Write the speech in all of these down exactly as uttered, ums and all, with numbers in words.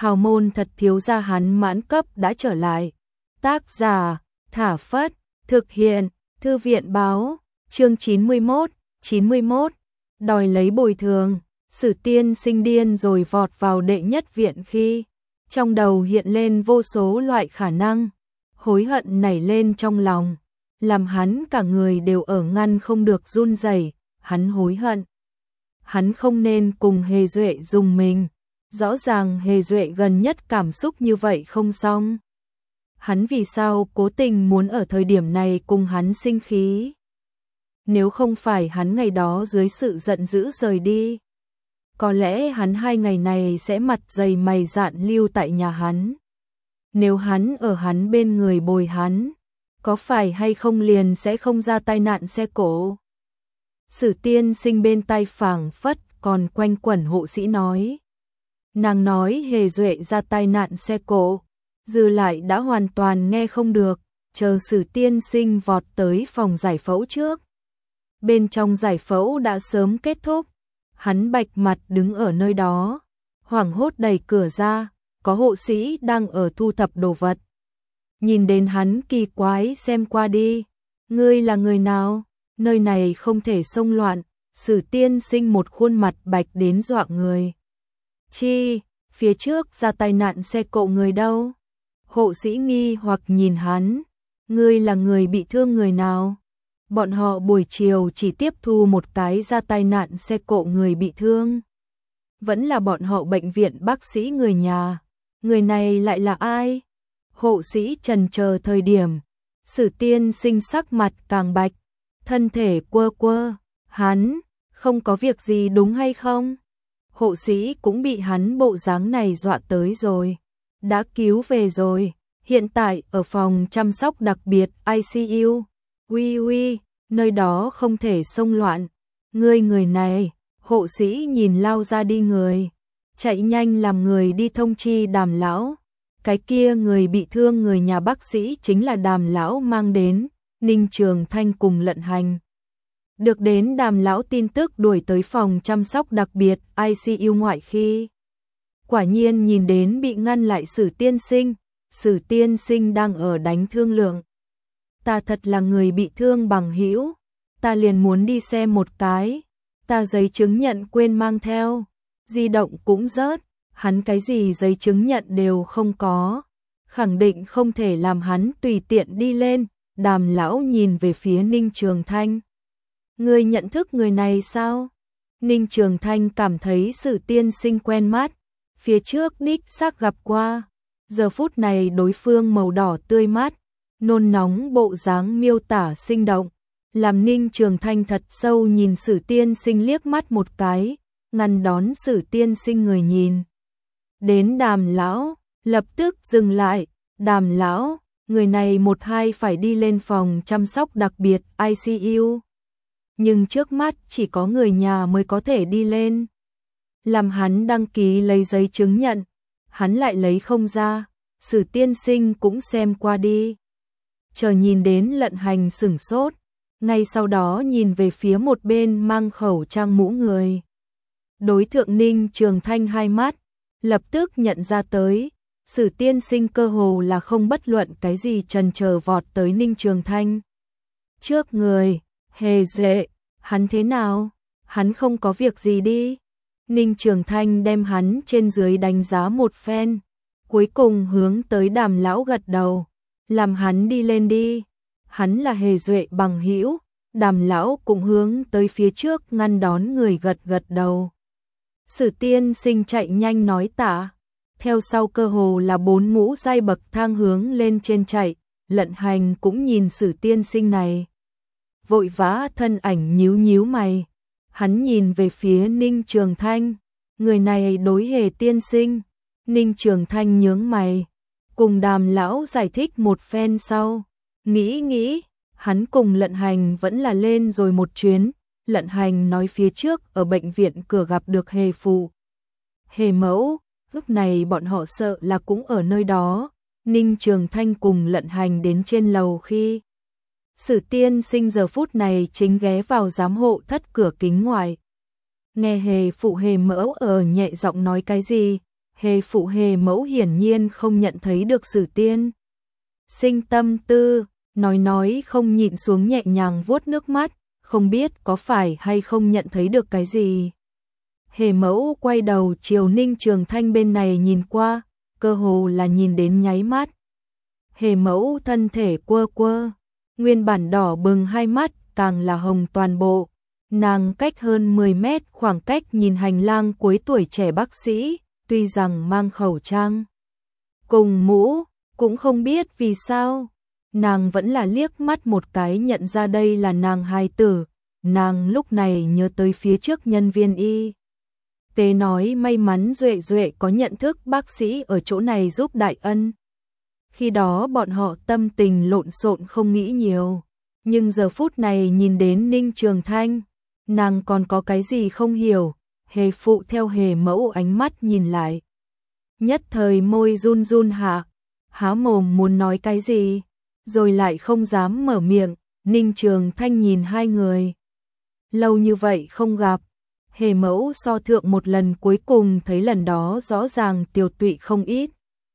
hào môn thật thiếu gia hắn mãn cấp đã trở lại. Tác giả, Thả Phất, thực hiện, Thư viện báo, chương chín mươi mốt, chín mươi mốt, đòi lấy bồi thường. Sử Tiên Sinh điên rồi vọt vào đệ nhất viện khi trong đầu hiện lên vô số loại khả năng, hối hận nảy lên trong lòng, làm hắn cả người đều ở ngăn không được run rẩy. Hắn hối hận, hắn không nên cùng Hề Duệ dùng mình, rõ ràng Hề Duệ gần nhất cảm xúc như vậy không xong. Hắn vì sao cố tình muốn ở thời điểm này cùng hắn sinh khí? Nếu không phải hắn ngày đó dưới sự giận dữ rời đi, có lẽ hắn hai ngày này sẽ mặt dày mày dạn lưu tại nhà hắn. Nếu hắn ở hắn bên người bồi hắn, có phải hay không liền sẽ không ra tai nạn xe cộ? Sử Tiên Sinh bên tai phảng phất còn quanh quẩn hộ sĩ nói. Nàng nói Hề Duệ ra tai nạn xe cộ, dư lại đã hoàn toàn nghe không được, chờ Sử Tiên Sinh vọt tới phòng giải phẫu trước. Bên trong giải phẫu đã sớm kết thúc, hắn bạch mặt đứng ở nơi đó, hoảng hốt đẩy cửa ra, có hộ sĩ đang ở thu thập đồ vật. Nhìn đến hắn kỳ quái xem qua đi, ngươi là người nào? Nơi này không thể xông loạn. Sử Tiên Sinh một khuôn mặt bạch đến dọa người. Chi, phía trước ra tai nạn xe cộ người đâu? Hộ sĩ nghi hoặc nhìn hắn, ngươi là người bị thương người nào? Bọn họ buổi chiều chỉ tiếp thu một cái ra tai nạn xe cộ người bị thương. Vẫn là bọn họ bệnh viện bác sĩ người nhà. Người này lại là ai? Hộ sĩ trần chờ thời điểm, Sử Tiên Sinh sắc mặt càng bạch, thân thể quơ quơ, hắn, không có việc gì đúng hay không? Hộ sĩ cũng bị hắn bộ dáng này dọa tới rồi, đã cứu về rồi, hiện tại ở phòng chăm sóc đặc biệt I C U, uy uy, nơi đó không thể xông loạn, ngươi người này, hộ sĩ nhìn lao ra đi người, chạy nhanh làm người đi thông chi Đàm lão, cái kia người bị thương người nhà bác sĩ chính là Đàm lão mang đến. Ninh Trường Thanh cùng Lận Hành được đến Đàm lão tin tức đuổi tới phòng chăm sóc đặc biệt I C U ngoại khi quả nhiên nhìn đến bị ngăn lại Sử Tiên Sinh. Sử Tiên Sinh đang ở đánh thương lượng. Ta thật là người bị thương bằng hữu, ta liền muốn đi xem một cái, ta giấy chứng nhận quên mang theo, di động cũng rớt, hắn cái gì giấy chứng nhận đều không có, khẳng định không thể làm hắn tùy tiện đi lên. Đàm lão nhìn về phía Ninh Trường Thanh. Ngươi nhận thức người này sao? Ninh Trường Thanh cảm thấy Sử Tiên Sinh quen mắt, phía trước đích xác gặp qua. Giờ phút này đối phương màu đỏ tươi mát, nôn nóng bộ dáng miêu tả sinh động, làm Ninh Trường Thanh thật sâu nhìn Sử Tiên Sinh liếc mắt một cái, ngăn đón Sử Tiên Sinh người nhìn. Đến Đàm lão, lập tức dừng lại, Đàm lão, người này một hai phải đi lên phòng chăm sóc đặc biệt I C U. Nhưng trước mắt chỉ có người nhà mới có thể đi lên. Làm hắn đăng ký lấy giấy chứng nhận, hắn lại lấy không ra, Sử Tiên Sinh cũng xem qua đi. Chờ nhìn đến Lận Hành sửng sốt, ngay sau đó nhìn về phía một bên mang khẩu trang mũ người. Đối thượng Ninh Trường Thanh hai mắt, lập tức nhận ra tới. Sử Tiên Sinh cơ hồ là không bất luận cái gì chần chờ vọt tới Ninh Trường Thanh. Trước người, Hề Duệ, hắn thế nào? Hắn không có việc gì đi. Ninh Trường Thanh đem hắn trên dưới đánh giá một phen, cuối cùng hướng tới Đàm lão gật đầu, làm hắn đi lên đi. Hắn là Hề Duệ bằng hữu. Đàm lão cũng hướng tới phía trước ngăn đón người gật gật đầu. Sử Tiên Sinh chạy nhanh nói tạ. Theo sau cơ hồ là bốn ngũ giai bậc thang hướng lên trên chạy, Lận Hành cũng nhìn Sử Tiên Sinh này. Vội vã thân ảnh nhíu nhíu mày, hắn nhìn về phía Ninh Trường Thanh, người này đối Hề Tiên Sinh. Ninh Trường Thanh nhướng mày, cùng Đàm lão giải thích một phen sau, nghĩ nghĩ, hắn cùng Lận Hành vẫn là lên rồi một chuyến. Lận Hành nói phía trước ở bệnh viện cửa gặp được Hề phụ, Hề mẫu. Lúc này bọn họ sợ là cũng ở nơi đó. Ninh Trường Thanh cùng Lận Hành đến trên lầu khi Sử Tiên Sinh giờ phút này chính ghé vào giám hộ thất cửa kính ngoài. Nghe Hề phụ Hề mẫu ở nhẹ giọng nói cái gì, Hề phụ hề mẫu hiển nhiên không nhận thấy được Sử Tiên sinh tâm tư, nói nói không nhịn xuống nhẹ nhàng vuốt nước mắt, không biết có phải hay không nhận thấy được cái gì. Hề mẫu quay đầu chiều Ninh Trường Thanh bên này nhìn qua, cơ hồ là nhìn đến nháy mắt. Hề mẫu thân thể quơ quơ, nguyên bản đỏ bừng hai mắt càng là hồng toàn bộ. Nàng cách hơn mười mét khoảng cách nhìn hành lang cuối tuổi trẻ bác sĩ, tuy rằng mang khẩu trang cùng mũ, cũng không biết vì sao. Nàng vẫn là liếc mắt một cái nhận ra đây là nàng hài tử. Nàng lúc này nhớ tới phía trước nhân viên y tế nói may mắn Duệ Duệ có nhận thức bác sĩ ở chỗ này giúp đại ân. Khi đó bọn họ tâm tình lộn xộn không nghĩ nhiều. Nhưng giờ phút này nhìn đến Ninh Trường Thanh, nàng còn có cái gì không hiểu. Hề phụ theo hề mẫu ánh mắt nhìn lại. Nhất thời môi run run hạ, há mồm muốn nói cái gì, rồi lại không dám mở miệng. Ninh Trường Thanh nhìn hai người. Lâu như vậy không gặp, hề mẫu so thượng một lần cuối cùng thấy lần đó rõ ràng tiều tụy không ít.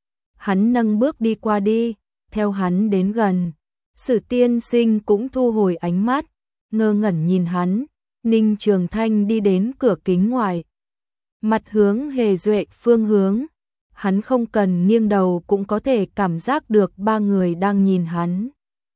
Hắn nâng bước đi qua đi, theo hắn đến gần. Sử Tiên sinh cũng thu hồi ánh mắt, ngơ ngẩn nhìn hắn. Ninh Trường Thanh đi đến cửa kính ngoài, mặt hướng Hề Duệ phương hướng. Hắn không cần nghiêng đầu cũng có thể cảm giác được ba người đang nhìn hắn.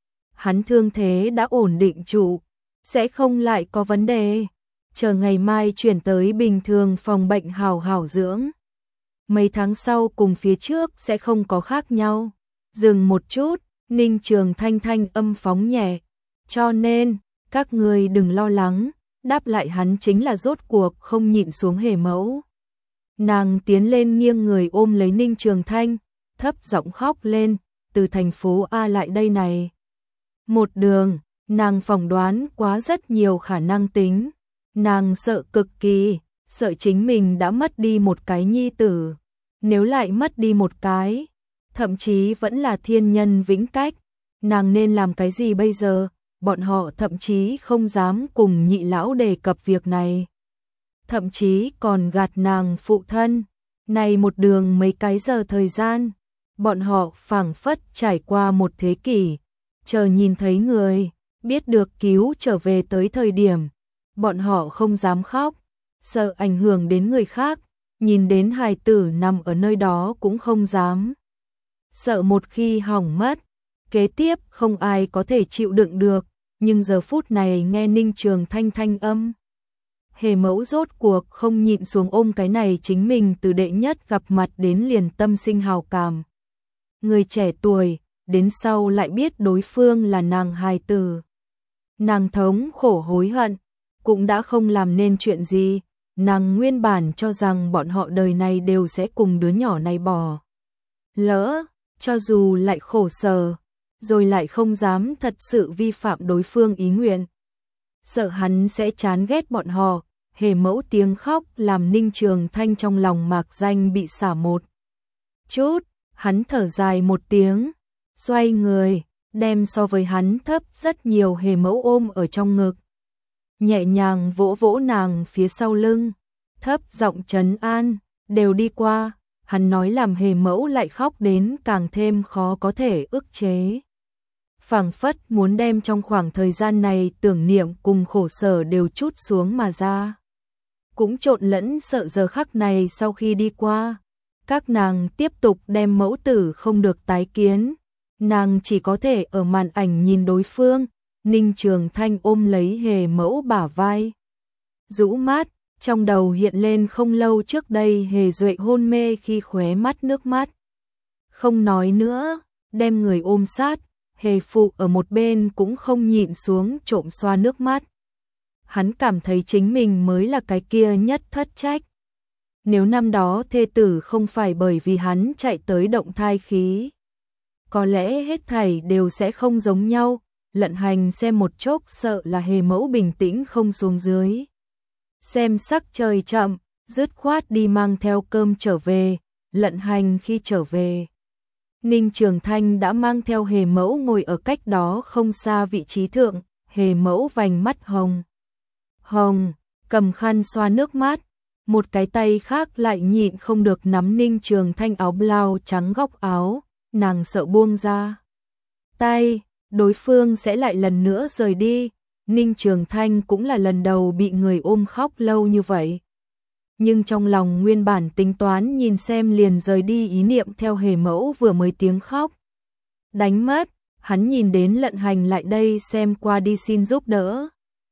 Hắn thương thế đã ổn định trụ, sẽ không lại có vấn đề. Chờ ngày mai chuyển tới bình thường phòng bệnh hảo hảo dưỡng. Mấy tháng sau cùng phía trước sẽ không có khác nhau. Dừng một chút, Ninh Trường Thanh thanh âm phóng nhẹ. Cho nên, các người đừng lo lắng. Đáp lại hắn chính là rốt cuộc không nhịn xuống hề mẫu. Nàng tiến lên nghiêng người ôm lấy Ninh Trường Thanh, thấp giọng khóc lên, từ thành phố A lại đây này. Một đường, nàng phỏng đoán quá rất nhiều khả năng tính. Nàng sợ cực kỳ, sợ chính mình đã mất đi một cái nhi tử. Nếu lại mất đi một cái, thậm chí vẫn là thiên nhân vĩnh cách, nàng nên làm cái gì bây giờ? Bọn họ thậm chí không dám cùng nhị lão đề cập việc này. Thậm chí còn gạt nàng phụ thân. Này một đường mấy cái giờ thời gian, bọn họ phảng phất trải qua một thế kỷ. Chờ nhìn thấy người, biết được cứu trở về tới thời điểm. Bọn họ không dám khóc, sợ ảnh hưởng đến người khác. Nhìn đến hài tử nằm ở nơi đó cũng không dám. Sợ một khi hỏng mất, kế tiếp không ai có thể chịu đựng được. Nhưng giờ phút này nghe Ninh Trường Thanh thanh âm, hề mẫu rốt cuộc không nhịn xuống ôm cái này chính mình từ đệ nhất gặp mặt đến liền tâm sinh hào cảm. Người trẻ tuổi, đến sau lại biết đối phương là nàng hài tử. Nàng thống khổ hối hận, cũng đã không làm nên chuyện gì. Nàng nguyên bản cho rằng bọn họ đời này đều sẽ cùng đứa nhỏ này bỏ lỡ, cho dù lại khổ sở, rồi lại không dám thật sự vi phạm đối phương ý nguyện. Sợ hắn sẽ chán ghét bọn họ, hề mẫu tiếng khóc làm Ninh Trường Thanh trong lòng mạc danh bị xả một chút. Hắn thở dài một tiếng, xoay người, đem so với hắn thấp rất nhiều hề mẫu ôm ở trong ngực. Nhẹ nhàng vỗ vỗ nàng phía sau lưng, thấp giọng trấn an, đều đi qua. Hắn nói làm hề mẫu lại khóc đến càng thêm khó có thể ức chế. Phảng phất muốn đem trong khoảng thời gian này tưởng niệm cùng khổ sở đều trút xuống mà ra. Cũng trộn lẫn sợ giờ khắc này sau khi đi qua, các nàng tiếp tục đem mẫu tử không được tái kiến. Nàng chỉ có thể ở màn ảnh nhìn đối phương. Ninh Trường Thanh ôm lấy hề mẫu bả vai, rũ mắt, trong đầu hiện lên không lâu trước đây Hề Duệ hôn mê khi khóe mắt nước mắt. Không nói nữa, đem người ôm sát. Hề phụ ở một bên cũng không nhịn xuống trộm xoa nước mắt. Hắn cảm thấy chính mình mới là cái kia nhất thất trách. Nếu năm đó thê tử không phải bởi vì hắn chạy tới động thai khí, có lẽ hết thảy đều sẽ không giống nhau. Lận Hành xem một chốc sợ là hề mẫu bình tĩnh không xuống dưới. Xem sắc trời chậm, dứt khoát đi mang theo cơm trở về. Lận Hành khi trở về, Ninh Trường Thanh đã mang theo hề mẫu ngồi ở cách đó không xa vị trí thượng. Hề mẫu vành mắt hồng hồng, cầm khăn xoa nước mắt, một cái tay khác lại nhịn không được nắm Ninh Trường Thanh áo blau trắng góc áo, nàng sợ buông ra tay, đối phương sẽ lại lần nữa rời đi. Ninh Trường Thanh cũng là lần đầu bị người ôm khóc lâu như vậy. Nhưng trong lòng nguyên bản tính toán nhìn xem liền rời đi ý niệm theo Hề Mẫu vừa mới tiếng khóc đánh mất, hắn nhìn đến Lận Hành lại đây xem qua đi xin giúp đỡ.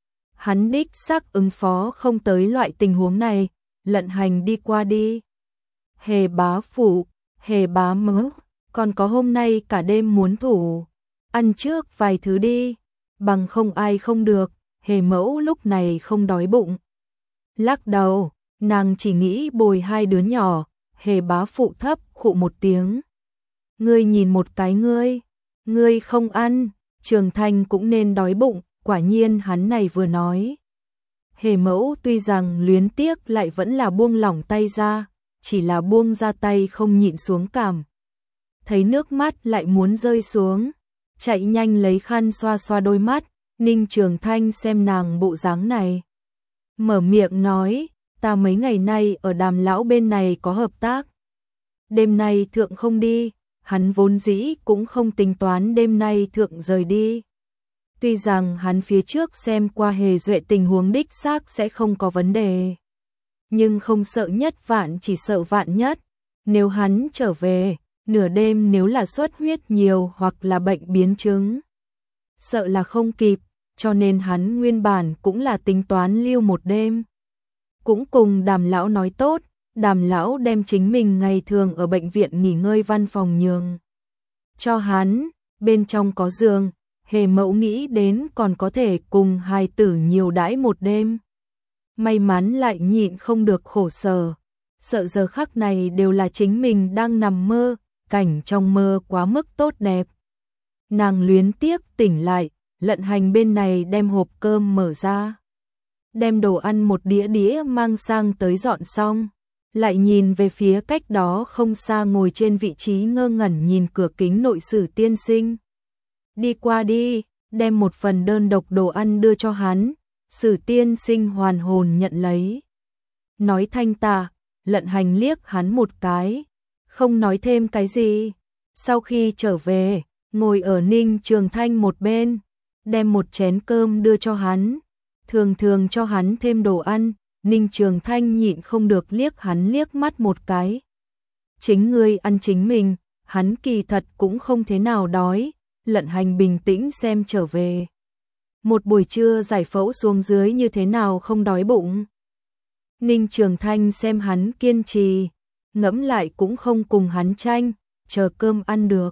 Hắn đích xác ứng phó không tới loại tình huống này, Lận Hành đi qua đi. Hề bá phụ, Hề bá mẫu, còn có hôm nay cả đêm muốn thủ, ăn trước vài thứ đi, bằng không ai không được. Hề Mẫu lúc này không đói bụng. Lắc đầu, nàng chỉ nghĩ bồi hai đứa nhỏ. Hề bá phụ thấp khụ một tiếng. Ngươi nhìn một cái ngươi, ngươi không ăn, Trường Thanh cũng nên đói bụng. Quả nhiên hắn này vừa nói. Hề Mẫu tuy rằng luyến tiếc lại vẫn là buông lỏng tay ra, chỉ là buông ra tay không nhịn xuống cảm. Thấy nước mắt lại muốn rơi xuống, chạy nhanh lấy khăn xoa xoa đôi mắt. Ninh Trường Thanh xem nàng bộ dáng này, mở miệng nói, ta mấy ngày nay ở Đàm lão bên này có hợp tác. Đêm nay thượng không đi, hắn vốn dĩ cũng không tính toán đêm nay thượng rời đi. Tuy rằng hắn phía trước xem qua Hề Duệ tình huống đích xác sẽ không có vấn đề. Nhưng không sợ nhất vạn chỉ sợ vạn nhất. Nếu hắn trở về, nửa đêm nếu là xuất huyết nhiều hoặc là bệnh biến chứng, sợ là không kịp, cho nên hắn nguyên bản cũng là tính toán lưu một đêm. Cũng cùng Đàm lão nói tốt, Đàm lão đem chính mình ngày thường ở bệnh viện nghỉ ngơi văn phòng nhường cho hắn, bên trong có giường. Hề Mẫu nghĩ đến còn có thể cùng hài tử nhiều đãi một đêm. May mắn lại nhịn không được khổ sở, sợ giờ khắc này đều là chính mình đang nằm mơ, cảnh trong mơ quá mức tốt đẹp. Nàng luyến tiếc tỉnh lại, Lận Hành bên này đem hộp cơm mở ra, đem đồ ăn một đĩa đĩa mang sang tới dọn xong, lại nhìn về phía cách đó không xa ngồi trên vị trí ngơ ngẩn nhìn cửa kính nội Sử tiên sinh. Đi qua đi, đem một phần đơn độc đồ ăn đưa cho hắn. Sử tiên sinh hoàn hồn nhận lấy, nói thanh tạ. Lận Hành liếc hắn một cái, không nói thêm cái gì. Sau khi trở về, ngồi ở Ninh Trường Thanh một bên, đem một chén cơm đưa cho hắn, thường thường cho hắn thêm đồ ăn. Ninh Trường Thanh nhịn không được liếc hắn liếc mắt một cái. Chính ngươi ăn chính mình, hắn kỳ thật cũng không thế nào đói. Lận Hành bình tĩnh xem trở về. Một buổi trưa giải phẫu xuống dưới như thế nào không đói bụng. Ninh Trường Thanh xem hắn kiên trì, ngẫm lại cũng không cùng hắn tranh, chờ cơm ăn được.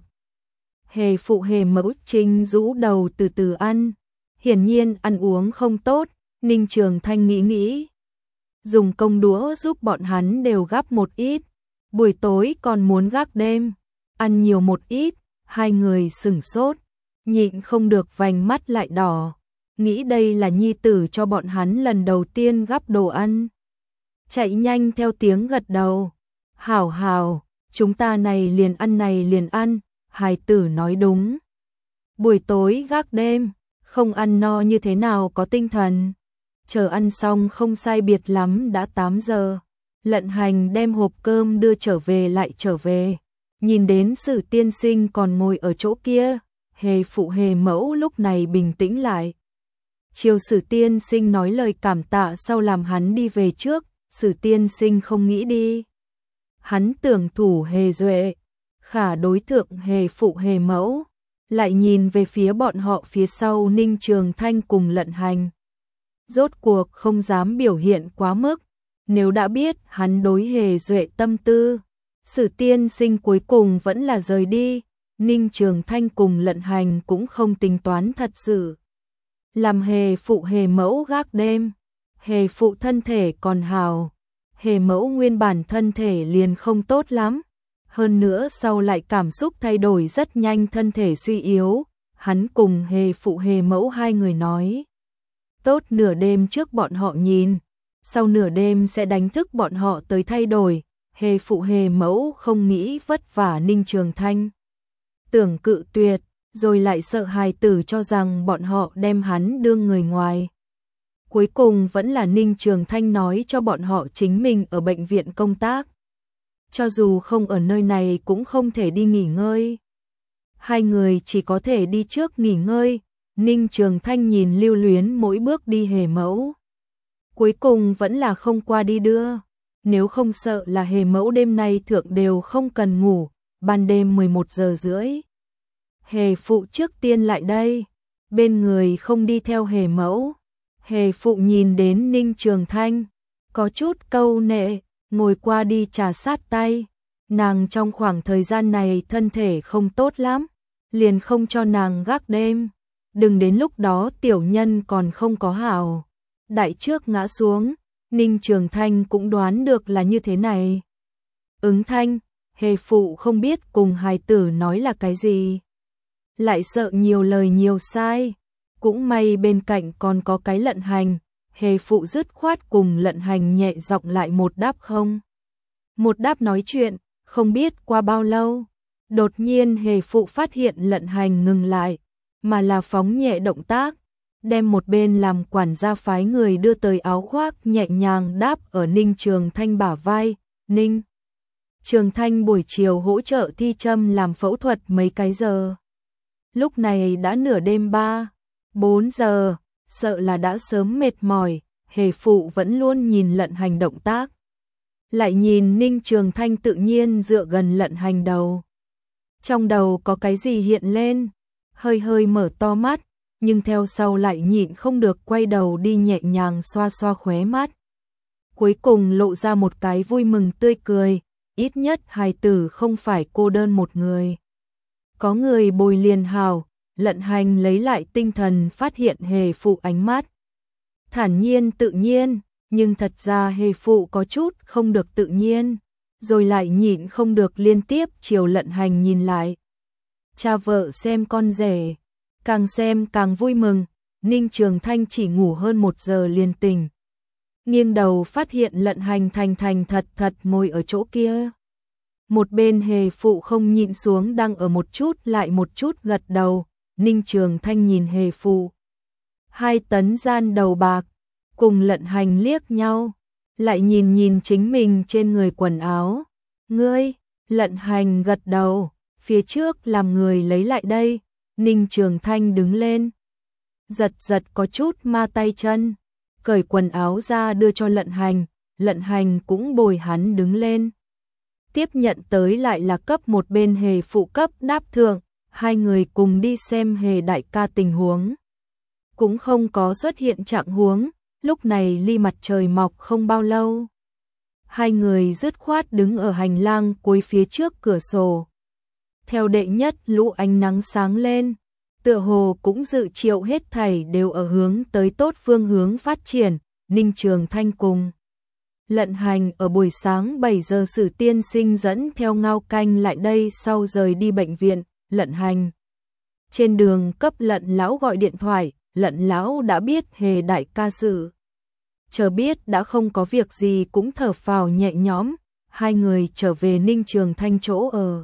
Hề phụ Hề Mẫu Trinh rũ đầu từ từ ăn, hiển nhiên ăn uống không tốt. Ninh Trường Thanh nghĩ nghĩ, dùng công đũa giúp bọn hắn đều gắp một ít, buổi tối còn muốn gác đêm, ăn nhiều một ít. Hai người sửng sốt, nhịn không được vành mắt lại đỏ, nghĩ đây là nhi tử cho bọn hắn lần đầu tiên gắp đồ ăn. Chạy nhanh theo tiếng gật đầu, hảo hảo, chúng ta này liền ăn này liền ăn. Hài tử nói đúng, buổi tối gác đêm, không ăn no như thế nào có tinh thần. Chờ ăn xong không sai biệt lắm đã tám giờ, Lận Hành đem hộp cơm đưa trở về lại trở về. Nhìn đến Sử tiên sinh còn ngồi ở chỗ kia, Hề phụ Hề Mẫu lúc này bình tĩnh lại. Chiều Sử tiên sinh nói lời cảm tạ sau làm hắn đi về trước. Sử tiên sinh không nghĩ đi, hắn tưởng thủ Hề Duệ, khả đối tượng Hề phụ Hề Mẫu, lại nhìn về phía bọn họ phía sau Ninh Trường Thanh cùng Lận Hành. Rốt cuộc không dám biểu hiện quá mức, nếu đã biết hắn đối Hề Duệ tâm tư. Sử tiên sinh cuối cùng vẫn là rời đi. Ninh Trường Thanh cùng Lận Hành cũng không tính toán thật sự làm Hề phụ Hề Mẫu gác đêm. Hề phụ thân thể còn hào, Hề Mẫu nguyên bản thân thể liền không tốt lắm, hơn nữa sau lại cảm xúc thay đổi rất nhanh, thân thể suy yếu. Hắn cùng Hề phụ Hề Mẫu hai người nói tốt nửa đêm trước bọn họ nhìn, sau nửa đêm sẽ đánh thức bọn họ tới thay đổi. Hề phụ Hề Mẫu không nghĩ vất vả Ninh Trường Thanh, tưởng cự tuyệt, rồi lại sợ hài tử cho rằng bọn họ đem hắn đương người ngoài. Cuối cùng vẫn là Ninh Trường Thanh nói cho bọn họ chính mình ở bệnh viện công tác. Cho dù không ở nơi này cũng không thể đi nghỉ ngơi. Hai người chỉ có thể đi trước nghỉ ngơi. Ninh Trường Thanh nhìn Lưu Luyến mỗi bước đi Hề Mẫu. Cuối cùng vẫn là không qua đi đưa. Nếu không sợ là Hề Mẫu đêm nay thượng đều không cần ngủ. Ban đêm mười một giờ rưỡi. Hề Phụ trước tiên lại đây. Bên người không đi theo Hề Mẫu. Hề Phụ nhìn đến Ninh Trường Thanh. Có chút câu nệ. Ngồi qua đi trà sát tay. Nàng trong khoảng thời gian này thân thể không tốt lắm. Liền không cho nàng gác đêm. Đừng đến lúc đó tiểu nhân còn không có hảo. Đại trước ngã xuống. Ninh Trường Thanh cũng đoán được là như thế này. Ứng thanh. Hề Phụ không biết cùng hài tử nói là cái gì. Lại sợ nhiều lời nhiều sai. Cũng may bên cạnh còn có cái Lận Hành. Hề Phụ dứt khoát cùng Lận Hành nhẹ giọng lại một đáp không. Một đáp nói chuyện, không biết qua bao lâu. Đột nhiên Hề Phụ phát hiện Lận Hành ngừng lại, mà là phóng nhẹ động tác. Đem một bên làm quản gia phái người đưa tới áo khoác nhẹ nhàng đáp ở Ninh Trường Thanh bả vai. Ninh Trường Thanh buổi chiều hỗ trợ thi châm làm phẫu thuật mấy cái giờ. Lúc này đã nửa đêm ba, bốn giờ, sợ là đã sớm mệt mỏi. Hề Phụ vẫn luôn nhìn Lận Hành động tác. Lại nhìn Ninh Trường Thanh tự nhiên dựa gần Lận Hành đầu. Trong đầu có cái gì hiện lên, hơi hơi mở to mắt, nhưng theo sau lại nhịn không được quay đầu đi nhẹ nhàng xoa xoa khóe mắt. Cuối cùng lộ ra một cái vui mừng tươi cười, ít nhất hài tử không phải cô đơn một người. Có người bồi liền hào. Lận Hành lấy lại tinh thần phát hiện Hề Phụ ánh mắt thản nhiên tự nhiên, nhưng thật ra Hề Phụ có chút không được tự nhiên, rồi lại nhịn không được liên tiếp chiều Lận Hành nhìn lại. Cha vợ xem con rể, càng xem càng vui mừng. Ninh Trường Thanh chỉ ngủ hơn một giờ liền tỉnh. Nghiêng đầu phát hiện Lận Hành thành thành thật thật ngồi ở chỗ kia. Một bên Hề Phụ không nhịn xuống đang ở một chút lại một chút gật đầu. Ninh Trường Thanh nhìn Hề Phụ. Hai tấn gian đầu bạc, cùng Lận Hành liếc nhau, lại nhìn nhìn chính mình trên người quần áo. Ngươi, Lận Hành gật đầu, phía trước làm người lấy lại đây. Ninh Trường Thanh đứng lên, giật giật có chút ma tay chân, cởi quần áo ra đưa cho Lận Hành. Lận Hành cũng bồi hắn đứng lên. Tiếp nhận tới lại là cấp một bên Hề Phụ cấp đáp thượng. Hai người cùng đi xem Hề đại ca tình huống. Cũng không có xuất hiện trạng huống, lúc này ly mặt trời mọc không bao lâu. Hai người dứt khoát đứng ở hành lang cuối phía trước cửa sổ. Theo đệ nhất lũ ánh nắng sáng lên, tựa hồ cũng dự triệu hết thảy đều ở hướng tới tốt phương hướng phát triển. Ninh Trường Thanh cùng Lận Hành ở buổi sáng bảy giờ Sử tiên sinh dẫn theo Ngao Canh lại đây sau rời đi bệnh viện. Lận Hành trên đường cấp Lận lão gọi điện thoại. Lận lão đã biết Hề đại ca sự, chờ biết đã không có việc gì cũng thở phào nhẹ nhõm. Hai người trở về Ninh Trường Thanh chỗ ở,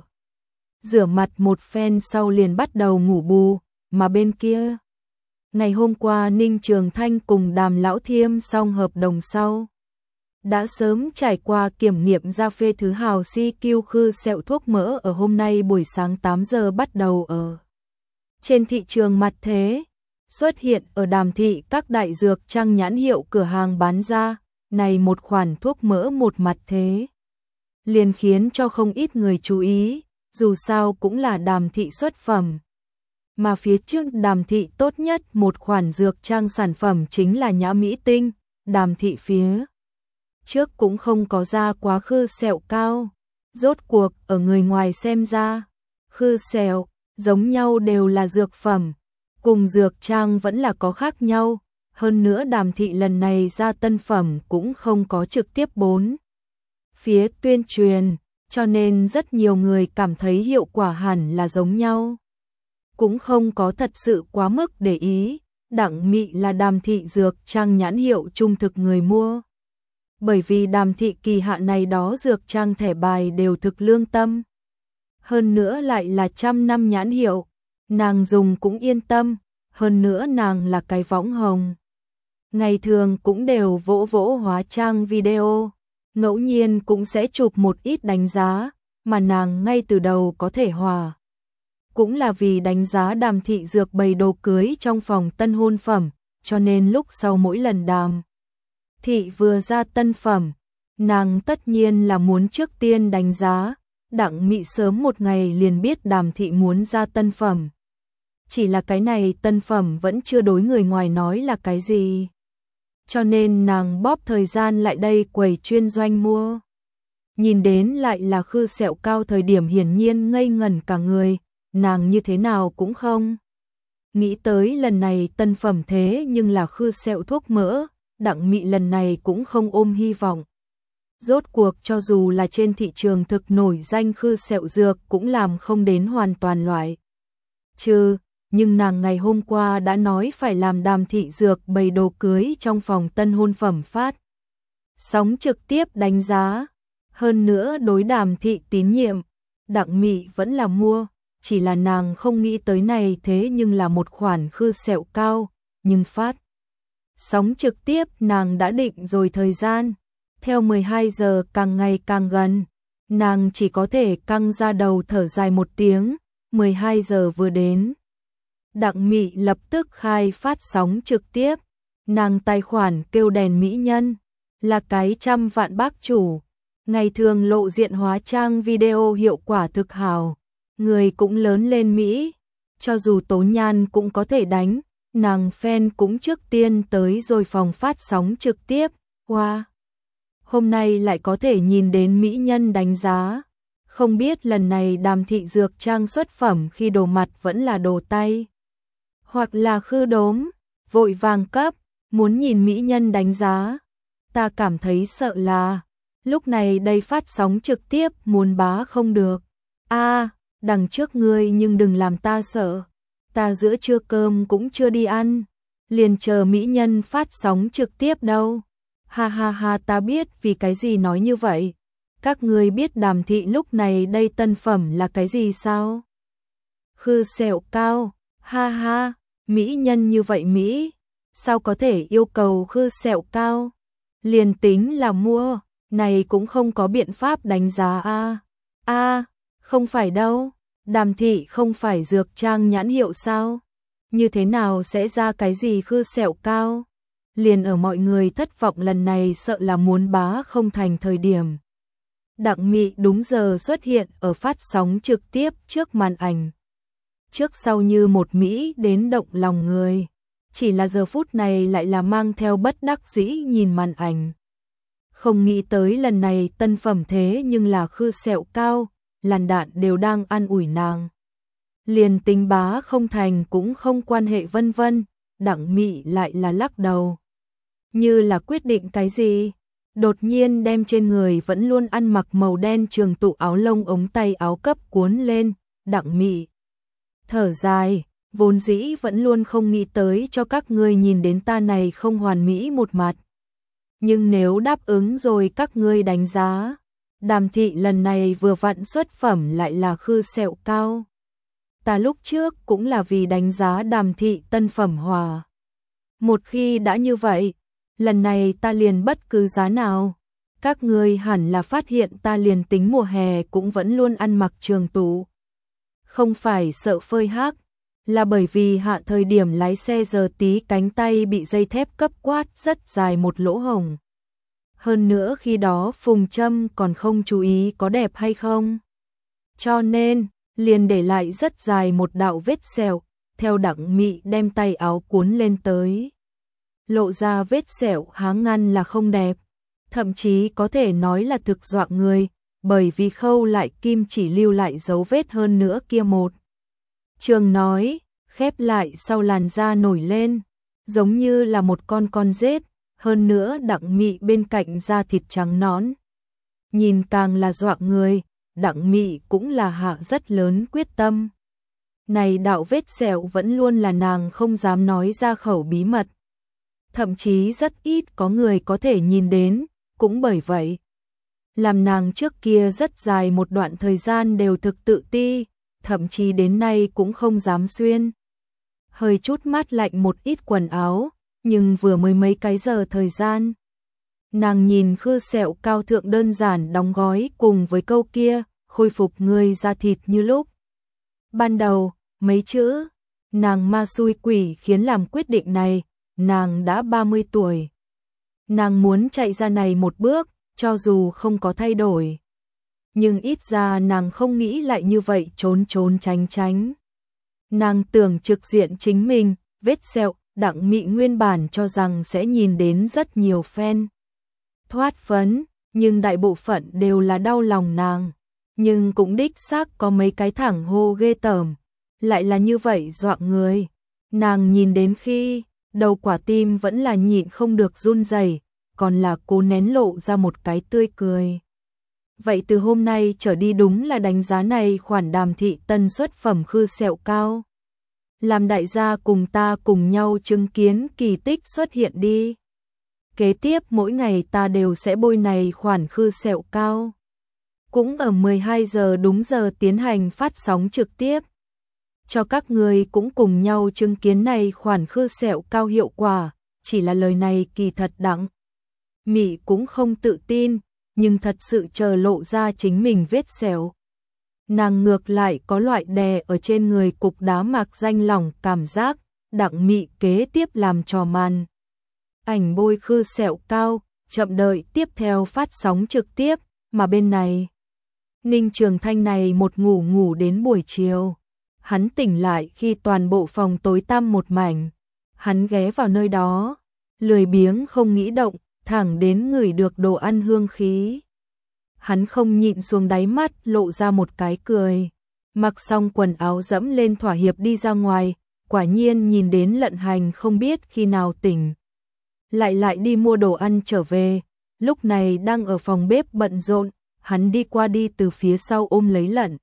rửa mặt một phen sau liền bắt đầu ngủ bù. Mà bên kia, ngày hôm qua Ninh Trường Thanh cùng Đàm lão thiêm xong hợp đồng sau, đã sớm trải qua kiểm nghiệm ra phê thứ hào si kiêu khư sẹo thuốc mỡ ở hôm nay buổi sáng tám giờ bắt đầu ở trên thị trường mặt thế, xuất hiện ở Đàm thị các đại dược trang nhãn hiệu cửa hàng bán ra. Này một khoản thuốc mỡ một mặt thế, liền khiến cho không ít người chú ý, dù sao cũng là Đàm thị xuất phẩm. Mà phía trước Đàm thị tốt nhất một khoản dược trang sản phẩm chính là Nhã Mỹ Tinh. Đàm thị phía trước cũng không có ra quá khư sẹo cao. Rốt cuộc ở người ngoài xem ra, khư sẹo giống nhau đều là dược phẩm, cùng dược trang vẫn là có khác nhau. Hơn nữa Đàm thị lần này ra tân phẩm cũng không có trực tiếp bốn phía tuyên truyền, cho nên rất nhiều người cảm thấy hiệu quả hẳn là giống nhau, cũng không có thật sự quá mức để ý. Đặng Mị là Đàm thị dược trang nhãn hiệu trung thực người mua, bởi vì Đàm thị kỳ hạn này đó dược trang thẻ bài đều thực lương tâm, hơn nữa lại là trăm năm nhãn hiệu, nàng dùng cũng yên tâm, hơn nữa nàng là cái võng hồng. Ngày thường cũng đều vỗ vỗ hóa trang video, ngẫu nhiên cũng sẽ chụp một ít đánh giá, mà nàng ngay từ đầu có thể hòa. Cũng là vì đánh giá Đàm Thị Dược bày đồ cưới trong phòng tân hôn phẩm, cho nên lúc sau mỗi lần Đàm Thị vừa ra tân phẩm, nàng tất nhiên là muốn trước tiên đánh giá. Đặng Mị sớm một ngày liền biết Đàm Thị muốn ra tân phẩm. Chỉ là cái này tân phẩm vẫn chưa đối người ngoài nói là cái gì. Cho nên nàng bóp thời gian lại đây quầy chuyên doanh mua. Nhìn đến lại là Khư Sẹo Cao, thời điểm hiển nhiên ngây ngẩn cả người, nàng như thế nào cũng không nghĩ tới lần này tân phẩm thế nhưng là Khư Sẹo thuốc mỡ. Đặng Mị lần này cũng không ôm hy vọng. Rốt cuộc cho dù là trên thị trường thực nổi danh Khư Sẹo dược cũng làm không đến hoàn toàn loại trừ, nhưng nàng ngày hôm qua đã nói phải làm Đàm Thị Dược bày đồ cưới trong phòng tân hôn phẩm phát sóng trực tiếp đánh giá, hơn nữa đối Đàm Thị tín nhiệm, Đặng Mị vẫn là mua, chỉ là nàng không nghĩ tới này thế nhưng là một khoản Khư Sẹo Cao, nhưng phát sóng trực tiếp nàng đã định rồi thời gian. Theo mười hai giờ càng ngày càng gần, nàng chỉ có thể căng ra đầu thở dài một tiếng. Mười hai giờ vừa đến, Đặng Mị lập tức khai phát sóng trực tiếp. Nàng tài khoản kêu đèn mỹ nhân, là cái trăm vạn bác chủ. Ngày thường lộ diện hóa trang video hiệu quả thực hảo, người cũng lớn lên Mỹ. Cho dù tố nhan cũng có thể đánh, nàng fan cũng trước tiên tới rồi phòng phát sóng trực tiếp. Wow! Hôm nay lại có thể nhìn đến mỹ nhân đánh giá. Không biết lần này Đàm Thị Dược trang xuất phẩm khi đồ mặt vẫn là đồ tay, hoặc là khư đốm, vội vàng cấp, muốn nhìn mỹ nhân đánh giá. Ta cảm thấy sợ là, lúc này đây phát sóng trực tiếp muốn bá không được. A, đằng trước ngươi nhưng đừng làm ta sợ. Ta giữa trưa cơm cũng chưa đi ăn, liền chờ mỹ nhân phát sóng trực tiếp đâu. Ha ha ha, ta biết vì cái gì nói như vậy. Các ngươi biết Đàm Thị lúc này đây tân phẩm là cái gì sao? Khư Sẹo Cao, ha ha, mỹ nhân như vậy Mỹ, sao có thể yêu cầu Khư Sẹo Cao? Liền tính là mua, này cũng không có biện pháp đánh giá a. A, không phải đâu, Đàm Thị không phải dược trang nhãn hiệu sao? Như thế nào sẽ ra cái gì Khư Sẹo Cao? Liền ở mọi người thất vọng lần này sợ là muốn bá không thành thời điểm. Đặng Mị đúng giờ xuất hiện ở phát sóng trực tiếp trước màn ảnh. Trước sau như một Mỹ đến động lòng người. Chỉ là giờ phút này lại là mang theo bất đắc dĩ nhìn màn ảnh. Không nghĩ tới lần này tân phẩm thế nhưng là Khư Sẹo Cao, làn đạn đều đang an ủi nàng. Liền tính bá không thành cũng không quan hệ vân vân, Đặng Mị lại là lắc đầu. Như là quyết định cái gì, đột nhiên đem trên người vẫn luôn ăn mặc màu đen trường tụ áo lông ống tay áo cấp cuốn lên. Đặng Mị thở dài, vốn dĩ vẫn luôn không nghĩ tới cho các ngươi nhìn đến ta này không hoàn mỹ một mặt. Nhưng nếu đáp ứng rồi các ngươi đánh giá, Đàm Thị lần này vừa vặn xuất phẩm lại là Khư Sẹo Cao. Ta lúc trước cũng là vì đánh giá Đàm Thị tân phẩm hòa. Một khi đã như vậy, lần này ta liền bất cứ giá nào. Các ngươi hẳn là phát hiện ta liền tính mùa hè cũng vẫn luôn ăn mặc trường tụ. Không phải sợ phơi hắc, là bởi vì hạ thời điểm lái xe giờ tí cánh tay bị dây thép cấp quát rất dài một lỗ hổng. Hơn nữa khi đó Phùng Trâm còn không chú ý có đẹp hay không. Cho nên, liền để lại rất dài một đạo vết sẹo, theo Đặng Mị đem tay áo cuốn lên tới. Lộ ra vết sẹo há ngăn là không đẹp, thậm chí có thể nói là thực dọa người, bởi vì khâu lại kim chỉ lưu lại dấu vết hơn nữa kia một. Trường nói, khép lại sau làn da nổi lên, giống như là một con con rết, hơn nữa Đặng Mị bên cạnh da thịt trắng nõn. Nhìn càng là dọa người, Đặng Mị cũng là hạ rất lớn quyết tâm. Này đạo vết sẹo vẫn luôn là nàng không dám nói ra khẩu bí mật. Thậm chí rất ít có người có thể nhìn đến, cũng bởi vậy. Làm nàng trước kia rất dài một đoạn thời gian đều thực tự ti, thậm chí đến nay cũng không dám xuyên. Hơi chút mát lạnh một ít quần áo, nhưng vừa mới mấy cái giờ thời gian. Nàng nhìn khư sẹo cao thượng đơn giản đóng gói cùng với câu kia, khôi phục người da thịt như lúc ban đầu, mấy chữ, nàng ma xui quỷ khiến làm quyết định này, nàng đã ba mươi tuổi. Nàng muốn chạy ra này một bước, cho dù không có thay đổi. Nhưng ít ra nàng không nghĩ lại như vậy trốn trốn tránh tránh. Nàng tưởng trực diện chính mình, vết sẹo, Đặng Mị nguyên bản cho rằng sẽ nhìn đến rất nhiều fan thoát phấn, nhưng đại bộ phận đều là đau lòng nàng. Nhưng cũng đích xác có mấy cái thẳng hô ghê tởm, lại là như vậy dọa người. Nàng nhìn đến khi, đầu quả tim vẫn là nhịn không được run rẩy, còn là cố nén lộ ra một cái tươi cười. Vậy từ hôm nay trở đi đúng là đánh giá này khoản Đàm thị tân xuất phẩm khư sẹo cao. Làm đại gia cùng ta cùng nhau chứng kiến kỳ tích xuất hiện đi. Kế tiếp mỗi ngày ta đều sẽ bôi này khoản khư sẹo cao. Cũng ở mười hai giờ đúng giờ tiến hành phát sóng trực tiếp. Cho các người cũng cùng nhau chứng kiến này khoản khư sẹo cao hiệu quả, chỉ là lời này kỳ thật Đặng Mị cũng không tự tin, nhưng thật sự chờ lộ ra chính mình vết sẹo. Nàng ngược lại có loại đè ở trên người cục đá mạc danh lòng cảm giác, Đặng Mị kế tiếp làm trò màn. Ảnh bôi khư sẹo cao, chậm đợi tiếp theo phát sóng trực tiếp, mà bên này. Ninh Trường Thanh này một ngủ ngủ đến buổi chiều. Hắn tỉnh lại khi toàn bộ phòng tối tăm một mảnh. Hắn ghé vào nơi đó, lười biếng không nghĩ động, thẳng đến ngửi được đồ ăn hương khí. Hắn không nhịn xuống đáy mắt lộ ra một cái cười. Mặc xong quần áo dẫm lên thỏa hiệp đi ra ngoài, quả nhiên nhìn đến Lận Hành không biết khi nào tỉnh. Lại lại đi mua đồ ăn trở về, lúc này đang ở phòng bếp bận rộn, hắn đi qua đi từ phía sau ôm lấy Lận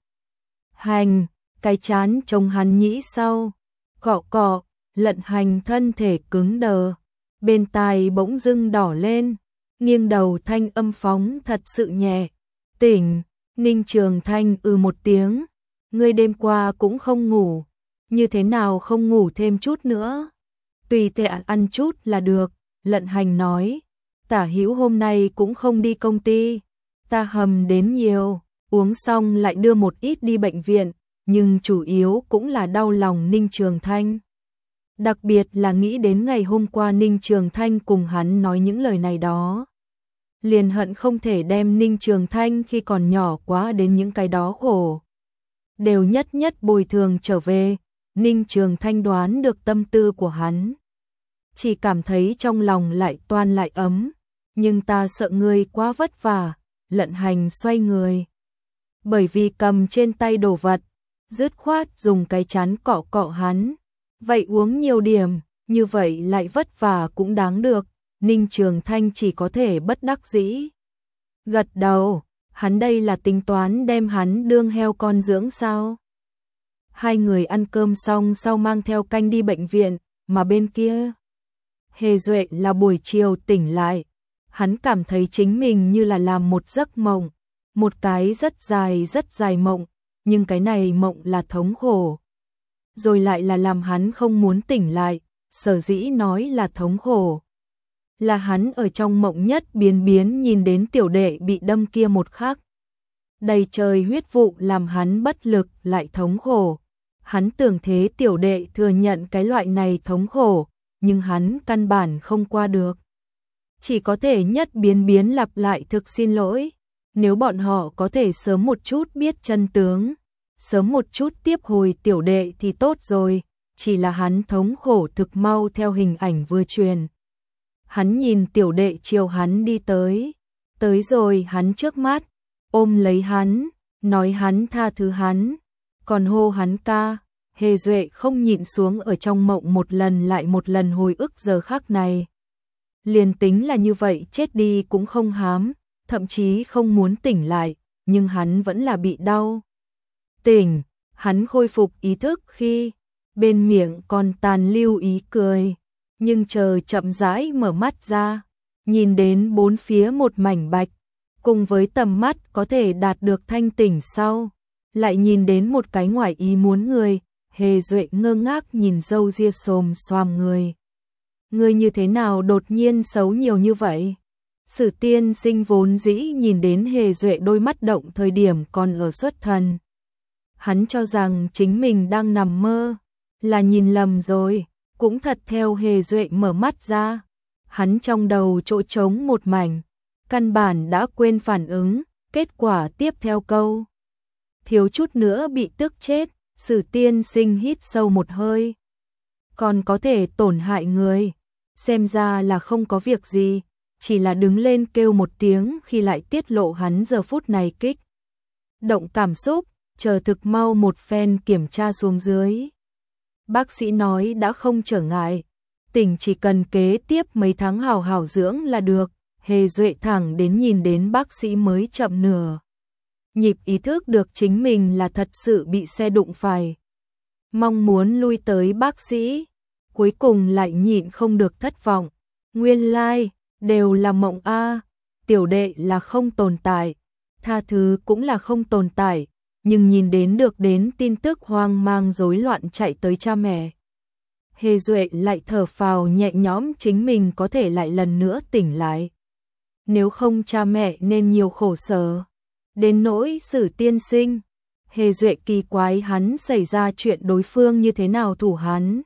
Hành, cái chán trông hắn nhĩ sau, cọ cọ, Lận Hành thân thể cứng đờ, bên tai bỗng dưng đỏ lên, nghiêng đầu thanh âm phóng thật sự nhẹ, tỉnh. Ninh Trường Thanh ư một tiếng, ngươi đêm qua cũng không ngủ, như thế nào không ngủ thêm chút nữa, tùy tệ ăn chút là được. Lận Hành nói, Tả Hữu hôm nay cũng không đi công ty, ta hầm đến nhiều, uống xong lại đưa một ít đi bệnh viện, nhưng chủ yếu cũng là đau lòng Ninh Trường Thanh. Đặc biệt là nghĩ đến ngày hôm qua Ninh Trường Thanh cùng hắn nói những lời này đó. Liền hận không thể đem Ninh Trường Thanh khi còn nhỏ quá đến những cái đó khổ. Đều nhất nhất bồi thường trở về, Ninh Trường Thanh đoán được tâm tư của hắn. Chỉ cảm thấy trong lòng lại toan lại ấm, nhưng ta sợ ngươi quá vất vả. Lận Hành xoay người, bởi vì cầm trên tay đồ vật, dứt khoát dùng cái chán cọ cọ hắn. Vậy uống nhiều điểm, như vậy lại vất vả cũng đáng được. Ninh Trường Thanh chỉ có thể bất đắc dĩ gật đầu, hắn đây là tính toán đem hắn đương heo con dưỡng sao? Hai người ăn cơm xong sau mang theo canh đi bệnh viện, mà bên kia Hề Duệ là buổi chiều tỉnh lại, hắn cảm thấy chính mình như là làm một giấc mộng, một cái rất dài rất dài mộng, nhưng cái này mộng là thống khổ. Rồi lại là làm hắn không muốn tỉnh lại, sở dĩ nói là thống khổ. Là hắn ở trong mộng nhất biến biến nhìn đến tiểu đệ bị đâm kia một khắc. Đầy trời huyết vụ làm hắn bất lực lại thống khổ. Hắn tưởng thế tiểu đệ thừa nhận cái loại này thống khổ, nhưng hắn căn bản không qua được. Chỉ có thể nhất biến biến lặp lại thực xin lỗi. Nếu bọn họ có thể sớm một chút biết chân tướng, sớm một chút tiếp hồi tiểu đệ thì tốt rồi, chỉ là hắn thống khổ thực mau theo hình ảnh vừa truyền. Hắn nhìn tiểu đệ chiều hắn đi tới, tới rồi hắn trước mắt, ôm lấy hắn, nói hắn tha thứ hắn, còn hô hắn ca. Hề Duệ không nhịn xuống ở trong mộng một lần lại một lần hồi ức giờ khắc này. Liền tính là như vậy chết đi cũng không hám, thậm chí không muốn tỉnh lại, nhưng hắn vẫn là bị đau. Tỉnh, hắn khôi phục ý thức khi bên miệng còn tàn lưu ý cười, nhưng chờ chậm rãi mở mắt ra, nhìn đến bốn phía một mảnh bạch, cùng với tầm mắt có thể đạt được thanh tỉnh sau, lại nhìn đến một cái ngoài ý muốn người. Hề Duệ ngơ ngác nhìn râu ria xồm xoàm người. ngươi như thế nào đột nhiên xấu nhiều như vậy? Sử tiên sinh vốn dĩ nhìn đến Hề Duệ đôi mắt động thời điểm còn ở xuất thần. Hắn cho rằng chính mình đang nằm mơ, là nhìn lầm rồi, cũng thật theo Hề Duệ mở mắt ra. Hắn trong đầu chỗ trống một mảnh, căn bản đã quên phản ứng, kết quả tiếp theo câu. Thiếu chút nữa bị tức chết, Sử tiên sinh hít sâu một hơi. Còn có thể tổn hại người, xem ra là không có việc gì, chỉ là đứng lên kêu một tiếng khi lại tiết lộ hắn giờ phút này kích động cảm xúc, chờ thực mau một phen kiểm tra xuống dưới. Bác sĩ nói đã không trở ngại, tỉnh chỉ cần kế tiếp mấy tháng hào hào dưỡng là được. Hề Duệ thẳng đến nhìn đến bác sĩ mới chậm nửa nhịp ý thức được chính mình là thật sự bị xe đụng phải. Mong muốn lui tới bác sĩ, cuối cùng lại nhịn không được thất vọng. Nguyên lai, like, đều là mộng a, tiểu đệ là không tồn tại, tha thứ cũng là không tồn tại, nhưng nhìn đến được đến tin tức hoang mang rối loạn chạy tới cha mẹ. Hề Duệ lại thở phào nhẹ nhõm chính mình có thể lại lần nữa tỉnh lại. Nếu không cha mẹ nên nhiều khổ sở. Đến nỗi Sử tiên sinh, Hề Duệ kỳ quái hắn xảy ra chuyện đối phương như thế nào thủ hắn.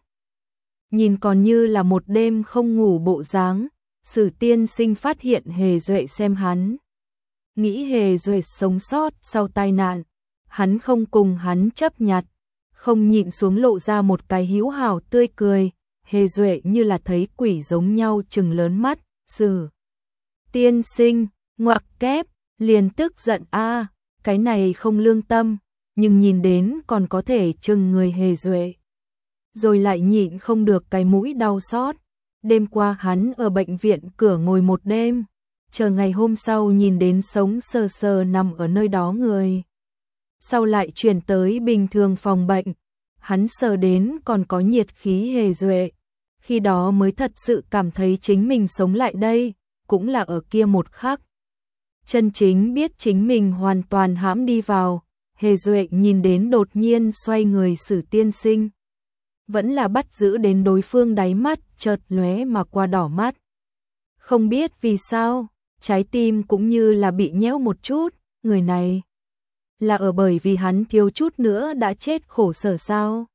Nhìn còn như là một đêm không ngủ bộ dáng, Sử tiên sinh phát hiện Hề Duệ xem hắn. Nghĩ Hề Duệ sống sót sau tai nạn, hắn không cùng hắn chấp nhặt, không nhịn xuống lộ ra một cái hữu hảo tươi cười. Hề Duệ như là thấy quỷ giống nhau trừng lớn mắt, Sử tiên sinh, ngoặc kép, liền tức giận a, cái này không lương tâm, nhưng nhìn đến còn có thể trừng người Hề Duệ. Rồi lại nhịn không được cái mũi đau xót. Đêm qua hắn ở bệnh viện cửa ngồi một đêm, chờ ngày hôm sau nhìn đến sống sờ sờ nằm ở nơi đó người. Sau lại chuyển tới bình thường phòng bệnh, hắn sờ đến còn có nhiệt khí Hề Duệ. Khi đó mới thật sự cảm thấy chính mình sống lại đây, cũng là ở kia một khắc. Chân chính biết chính mình hoàn toàn hãm đi vào, Hề Duệ nhìn đến đột nhiên xoay người Sử tiên sinh. Vẫn là bắt giữ đến đối phương đáy mắt, chợt lóe mà qua đỏ mắt. Không biết vì sao, trái tim cũng như là bị nhéo một chút, người này là ở bởi vì hắn thiếu chút nữa đã chết khổ sở sao.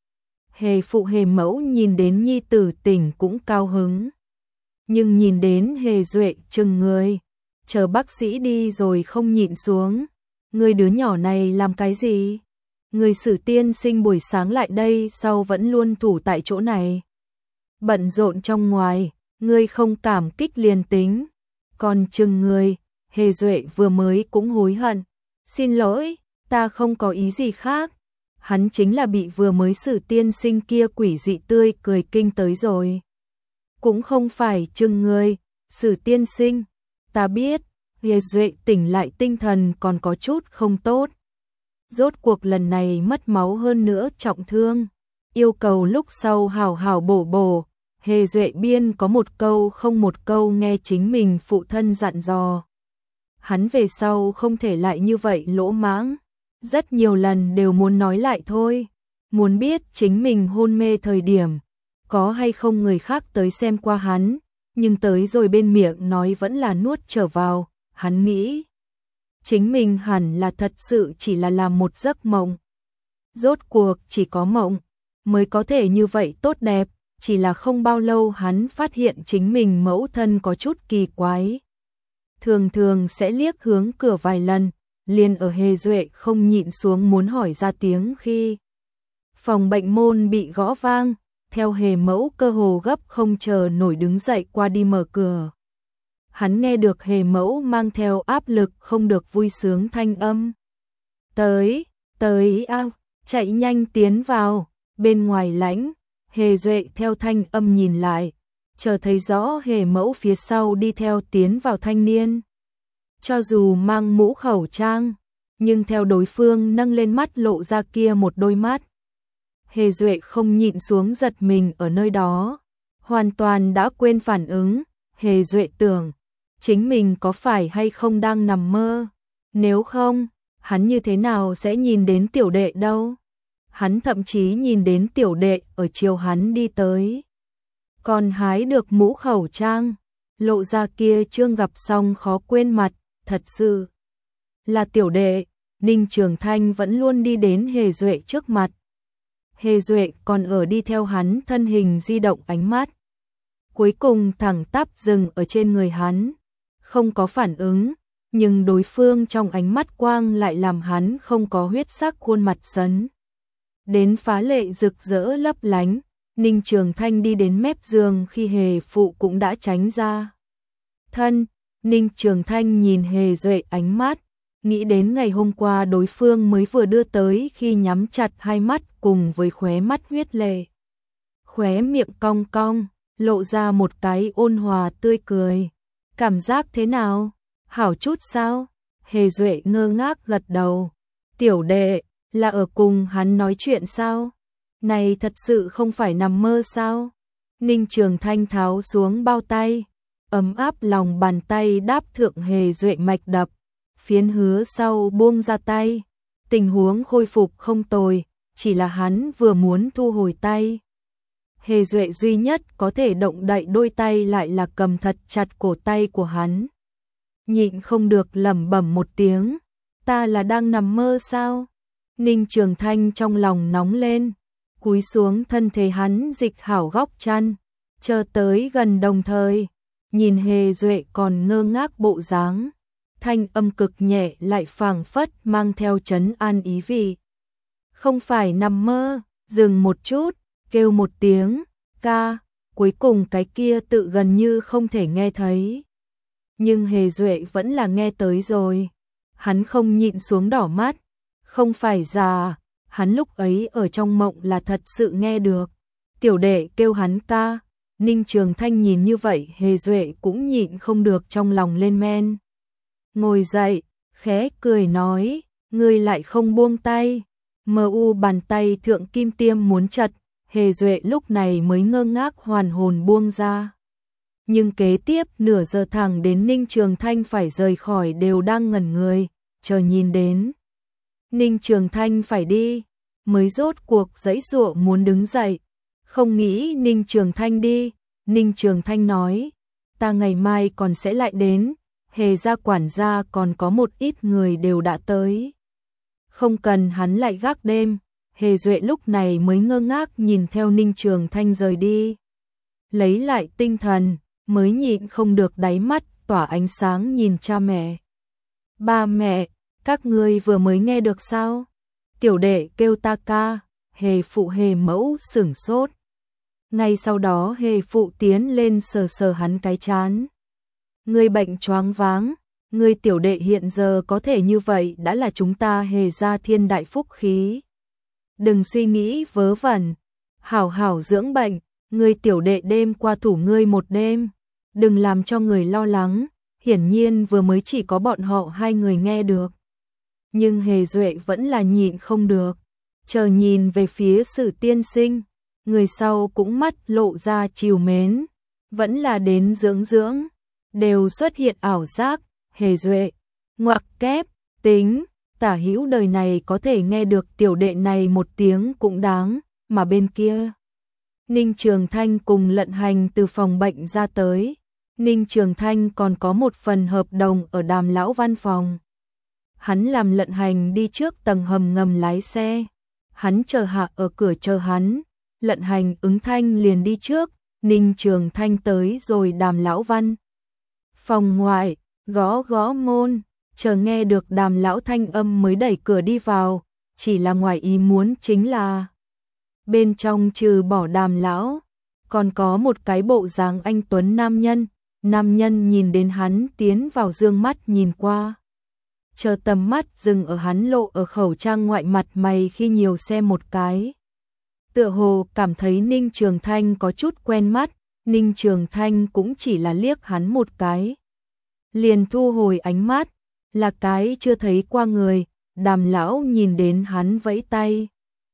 Hề phụ Hề mẫu nhìn đến nhi tử tỉnh cũng cao hứng. Nhưng nhìn đến Hề Duệ chừng người, chờ bác sĩ đi rồi không nhịn xuống. Người đứa nhỏ này làm cái gì? Người Sử tiên sinh buổi sáng lại đây sau vẫn luôn thủ tại chỗ này. Bận rộn trong ngoài, ngươi không cảm kích liền tính. Còn chừng người, Hề Duệ vừa mới cũng hối hận. Xin lỗi, ta không có ý gì khác. Hắn chính là bị vừa mới Sử tiên sinh kia quỷ dị tươi cười kinh tới rồi. Cũng không phải chừng người, Sử tiên sinh. Ta biết, Hề Duệ tỉnh lại tinh thần còn có chút không tốt. Rốt cuộc lần này mất máu hơn nữa trọng thương. Yêu cầu lúc sau hào hào bổ bổ. Hề Duệ biên có một câu không một câu nghe chính mình phụ thân dặn dò. Hắn về sau không thể lại như vậy lỗ mãng. Rất nhiều lần đều muốn nói lại thôi. Muốn biết chính mình hôn mê thời điểm. Có hay không người khác tới xem qua hắn. Nhưng tới rồi bên miệng nói vẫn là nuốt trở vào. Hắn nghĩ chính mình hẳn là thật sự chỉ là làm một giấc mộng. Rốt cuộc chỉ có mộng mới có thể như vậy tốt đẹp. Chỉ là không bao lâu hắn phát hiện chính mình mẫu thân có chút kỳ quái. Thường thường sẽ liếc hướng cửa vài lần, liền ở Hề Duệ không nhịn xuống muốn hỏi ra tiếng khi phòng bệnh môn bị gõ vang, theo Hề mẫu cơ hồ gấp không chờ nổi đứng dậy qua đi mở cửa. Hắn nghe được Hề mẫu mang theo áp lực không được vui sướng thanh âm. Tới, tới ao, chạy nhanh tiến vào, bên ngoài lãnh. Hề Duệ theo thanh âm nhìn lại, chờ thấy rõ Hề mẫu phía sau đi theo tiến vào thanh niên. Cho dù mang mũ khẩu trang, nhưng theo đối phương nâng lên mắt lộ ra kia một đôi mắt. Hề Duệ không nhịn xuống giật mình ở nơi đó, hoàn toàn đã quên phản ứng. Hề Duệ tưởng, chính mình có phải hay không đang nằm mơ, nếu không, hắn như thế nào sẽ nhìn đến tiểu đệ đâu. Hắn thậm chí nhìn đến tiểu đệ ở chiều hắn đi tới. còn hái được mũ khẩu trang, lộ ra kia trương gặp xong khó quên mặt, thật sự là tiểu đệ. Ninh Trường Thanh vẫn luôn đi đến Hề Duệ trước mặt. Hề Duệ còn ở đi theo hắn, thân hình di động, ánh mắt cuối cùng thẳng tắp dừng ở trên người hắn, không có phản ứng, nhưng đối phương trong ánh mắt quang lại làm hắn không có huyết sắc khuôn mặt sấn đến phá lệ rực rỡ lấp lánh. Ninh Trường Thanh đi đến mép giường khi Hề phụ cũng đã tránh ra thân. Ninh Trường Thanh nhìn Hề Duệ ánh mắt, nghĩ đến ngày hôm qua đối phương mới vừa đưa tới khi nhắm chặt hai mắt cùng với khóe mắt huyết lệ. Khóe miệng cong cong, lộ ra một cái ôn hòa tươi cười. Cảm giác thế nào? Hảo chút sao? Hề Duệ ngơ ngác gật đầu. Tiểu đệ, là ở cùng hắn nói chuyện sao? Này thật sự không phải nằm mơ sao? Ninh Trường Thanh tháo xuống bao tay, ấm áp lòng bàn tay đáp thượng Hề Duệ mạch đập, phiến hứa sau buông ra tay. Tình huống khôi phục không tồi, chỉ là hắn vừa muốn thu hồi tay. Hề Duệ duy nhất có thể động đậy đôi tay lại là cầm thật chặt cổ tay của hắn. Nhịn không được lẩm bẩm một tiếng, ta là đang nằm mơ sao? Ninh Trường Thanh trong lòng nóng lên, cúi xuống thân thể hắn dịch hảo góc chăn, chờ tới gần đồng thời, nhìn Hề Duệ còn ngơ ngác bộ dáng, thanh âm cực nhẹ lại phảng phất mang theo trấn an ý vị. Không phải nằm mơ, dừng một chút, kêu một tiếng, ca, cuối cùng cái kia tự gần như không thể nghe thấy. Nhưng Hề Duệ vẫn là nghe tới rồi, hắn không nhịn xuống đỏ mắt, không phải già, hắn lúc ấy ở trong mộng là thật sự nghe được. Tiểu đệ kêu hắn ca. Ninh Trường Thanh nhìn như vậy Hề Duệ cũng nhịn không được trong lòng lên men. Ngồi dậy, khẽ cười nói, ngươi lại không buông tay. Mờ u bàn tay thượng kim tiêm muốn chặt, Hề Duệ lúc này mới ngơ ngác hoàn hồn buông ra. Nhưng kế tiếp nửa giờ thẳng đến Ninh Trường Thanh phải rời khỏi đều đang ngẩn người, chờ nhìn đến Ninh Trường Thanh phải đi, mới rốt cuộc giãy giụa muốn đứng dậy. Không nghĩ Ninh Trường Thanh đi, Ninh Trường Thanh nói, ta ngày mai còn sẽ lại đến, Hề gia quản gia còn có một ít người đều đã tới. Không cần hắn lại gác đêm. Hề Duệ lúc này mới ngơ ngác nhìn theo Ninh Trường Thanh rời đi. Lấy lại tinh thần, mới nhịn không được đáy mắt tỏa ánh sáng nhìn cha mẹ. Ba mẹ, các ngươi vừa mới nghe được sao? Tiểu đệ kêu ta ca. Hề phụ Hề mẫu sửng sốt. Ngay sau đó Hề phụ tiến lên sờ sờ hắn cái trán. Ngươi bệnh choáng váng, ngươi tiểu đệ hiện giờ có thể như vậy đã là chúng ta Hề gia thiên đại phúc khí. Đừng suy nghĩ vớ vẩn, hảo hảo dưỡng bệnh, ngươi tiểu đệ đêm qua thủ ngươi một đêm, đừng làm cho người lo lắng. Hiển nhiên vừa mới chỉ có bọn họ hai người nghe được. Nhưng Hề Duệ vẫn là nhịn không được, chờ nhìn về phía Sử tiên sinh, người sau cũng mắt lộ ra trìu mến, vẫn là đến dưỡng dưỡng, đều xuất hiện ảo giác. Hề Duệ, ngoặc kép, tính, tả hữu đời này có thể nghe được tiểu đệ này một tiếng cũng đáng, mà bên kia. Ninh Trường Thanh cùng Lận Hành từ phòng bệnh ra tới, Ninh Trường Thanh còn có một phần hợp đồng ở Đàm lão văn phòng. Hắn làm Lận Hành đi trước tầng hầm ngầm lái xe, hắn chờ hạ ở cửa chờ hắn, Lận Hành ứng thanh liền đi trước, Ninh Trường Thanh tới rồi Đàm lão văn phòng ngoại, gõ gõ môn, chờ nghe được Đàm lão thanh âm mới đẩy cửa đi vào, chỉ là ngoài ý muốn chính là bên trong trừ bỏ Đàm lão, còn có một cái bộ dáng anh tuấn nam nhân. Nam nhân nhìn đến hắn tiến vào dương mắt nhìn qua, chờ tầm mắt dừng ở hắn lộ ở khẩu trang ngoại mặt mày khi nhiều xem một cái. Tựa hồ cảm thấy Ninh Trường Thanh có chút quen mắt, Ninh Trường Thanh cũng chỉ là liếc hắn một cái, liền thu hồi ánh mắt, là cái chưa thấy qua người. Đàm lão nhìn đến hắn vẫy tay,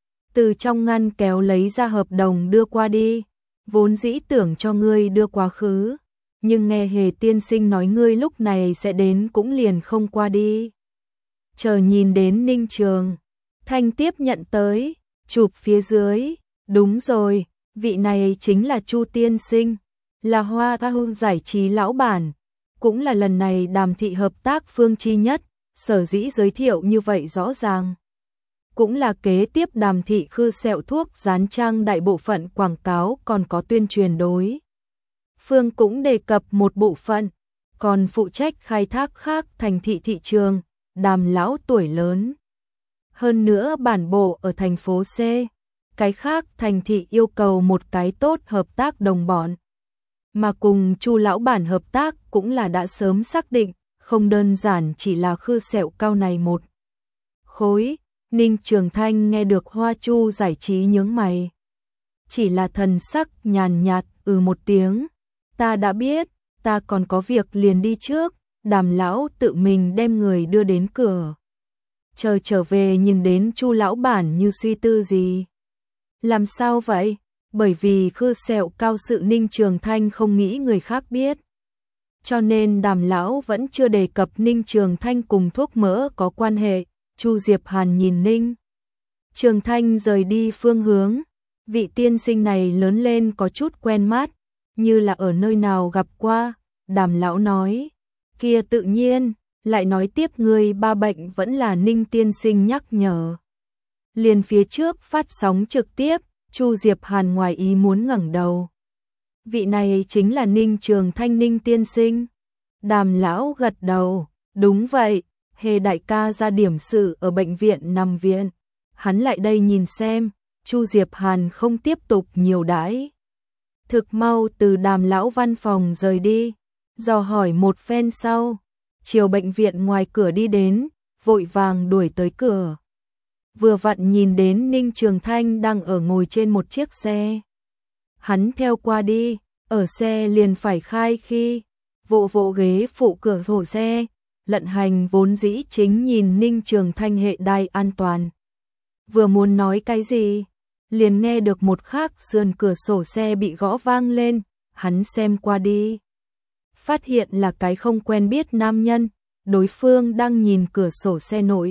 từ trong ngăn kéo lấy ra hợp đồng đưa qua đi, vốn dĩ tưởng cho ngươi đưa quá khứ, nhưng nghe Hề tiên sinh nói ngươi lúc này sẽ đến cũng liền không qua đi. Chờ nhìn đến Ninh Trường Thanh tiếp nhận tới, chụp phía dưới, đúng rồi, Vị này chính là Chu tiên sinh, là Hoa Hương giải trí lão bản, cũng là lần này Đàm thị hợp tác phương chi nhất, sở dĩ giới thiệu như vậy rõ ràng. Cũng là kế tiếp Đàm thị khư sẹo thuốc dán trang đại bộ phận quảng cáo còn có tuyên truyền đối. Phương cũng đề cập một bộ phận, còn phụ trách khai thác khác thành thị thị trường, Đàm lão tuổi lớn. Hơn nữa bản bộ ở thành phố C, cái khác thành thị yêu cầu một cái tốt hợp tác đồng bọn. Mà cùng Chu lão bản hợp tác cũng là đã sớm xác định, không đơn giản chỉ là khư sẹo cao này một khối. Ninh Trường Thanh nghe được Hoa Chu giải trí nhướng mày. Chỉ là thần sắc nhàn nhạt ừ một tiếng. Ta đã biết, ta còn có việc liền đi trước. Đàm lão tự mình đem người đưa đến cửa. Chờ trở về nhìn đến Chu lão bản như suy tư gì. Làm sao vậy? Bởi vì khư sẹo cao sự Ninh Trường Thanh không nghĩ người khác biết. Cho nên Đàm lão vẫn chưa đề cập Ninh Trường Thanh cùng thuốc mỡ có quan hệ. Chu Diệp Hàn nhìn Ninh Trường Thanh rời đi phương hướng. Vị tiên sinh này lớn lên có chút quen mắt, như là ở nơi nào gặp qua. Đàm lão nói, kia tự nhiên, lại nói tiếp người ba bệnh vẫn là Ninh tiên sinh nhắc nhở. Liền phía trước phát sóng trực tiếp, Chu Diệp Hàn ngoài ý muốn ngẩng đầu. Vị này chính là Ninh Trường Thanh Ninh tiên sinh. Đàm lão gật đầu, đúng vậy. Hề đại ca ra điểm sự ở bệnh viện nằm viện, hắn lại đây nhìn xem. Chu Diệp Hàn không tiếp tục nhiều đãi. Thực mau từ Đàm lão văn phòng rời đi, dò hỏi một phen sau, chiều bệnh viện ngoài cửa đi đến, vội vàng đuổi tới cửa. Vừa vặn nhìn đến Ninh Trường Thanh đang ở ngồi trên một chiếc xe. Hắn theo qua đi, ở xe liền phải khai khi, vỗ vỗ ghế phụ cửa sổ xe. Lận Hành vốn dĩ chính nhìn Ninh Trường Thanh hệ đai an toàn. Vừa muốn nói cái gì, liền nghe được một khắc sườn cửa sổ xe bị gõ vang lên, hắn xem qua đi. Phát hiện là cái không quen biết nam nhân, đối phương đang nhìn cửa sổ xe nội.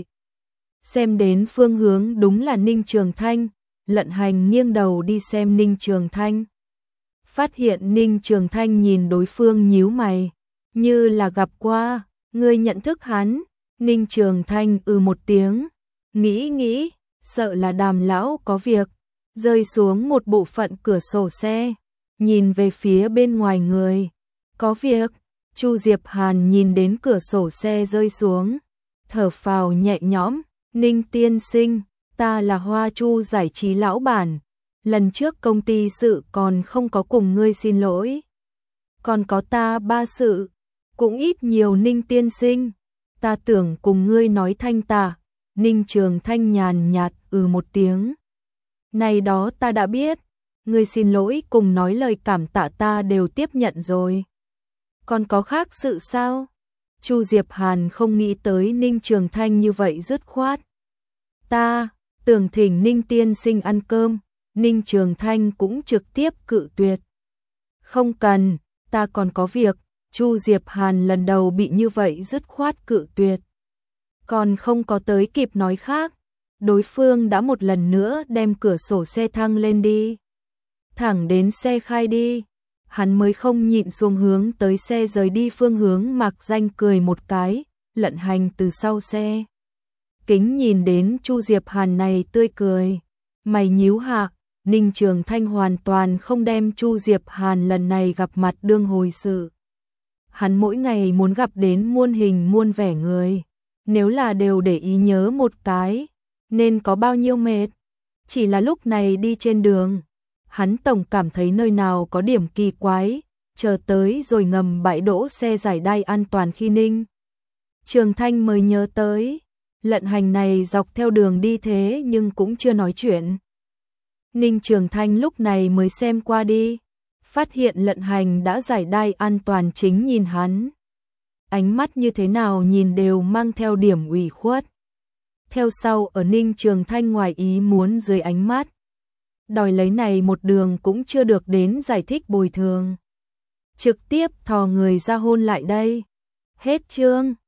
Xem đến phương hướng đúng là Ninh Trường Thanh, Lận Hành nghiêng đầu đi xem Ninh Trường Thanh. Phát hiện Ninh Trường Thanh nhìn đối phương nhíu mày, như là gặp qua. Ngươi nhận thức hắn? Ninh Trường Thanh ừ một tiếng, nghĩ nghĩ, sợ là Đàm lão có việc, rơi xuống một bộ phận cửa sổ xe, nhìn về phía bên ngoài người. Có việc? Chu Diệp Hàn nhìn đến cửa sổ xe rơi xuống, thở phào nhẹ nhõm. Ninh tiên sinh, ta là Hoa Chu giải trí lão bản, lần trước công ty sự còn không có cùng ngươi xin lỗi. Còn có ta ba sự. Cũng ít nhiều Ninh tiên sinh, ta tưởng cùng ngươi nói thanh tạ. Ninh Trường Thanh nhàn nhạt ừ một tiếng. Này đó ta đã biết, ngươi xin lỗi cùng nói lời cảm tạ ta đều tiếp nhận rồi. Còn có khác sự sao? Chu Diệp Hàn không nghĩ tới Ninh Trường Thanh như vậy dứt khoát. Ta, tưởng thỉnh Ninh tiên sinh ăn cơm. Ninh Trường Thanh cũng trực tiếp cự tuyệt. Không cần, ta còn có việc. Chu Diệp Hàn lần đầu bị như vậy dứt khoát cự tuyệt. Còn không có tới kịp nói khác, đối phương đã một lần nữa đem cửa sổ xe thăng lên đi. Thẳng đến xe khai đi, hắn mới không nhịn xuống hướng tới xe rời đi phương hướng mặc danh cười một cái. Lận Hành từ sau xe. Kính nhìn đến Chu Diệp Hàn này tươi cười, mày nhíu hạ. Ninh Trường Thanh hoàn toàn không đem Chu Diệp Hàn lần này gặp mặt đương hồi sự. Hắn mỗi ngày muốn gặp đến muôn hình muôn vẻ người, nếu là đều để ý nhớ một cái, nên có bao nhiêu mệt. Chỉ là lúc này đi trên đường, hắn tổng cảm thấy nơi nào có điểm kỳ quái, chờ tới rồi ngầm bãi đỗ xe giải đai an toàn khi Ninh Trường Thanh mới nhớ tới, Lận Hành này dọc theo đường đi thế nhưng cũng chưa nói chuyện. Ninh Trường Thanh lúc này mới xem qua đi, phát hiện Lận Hành đã giải đai an toàn chính nhìn hắn. Ánh mắt như thế nào nhìn đều mang theo điểm ủy khuất. Theo sau ở Ninh Trường Thanh ngoài ý muốn dưới ánh mắt. Đòi lấy này một đường cũng chưa được đến giải thích bồi thường. Trực tiếp thò người ra hôn lại đây. Hết chương.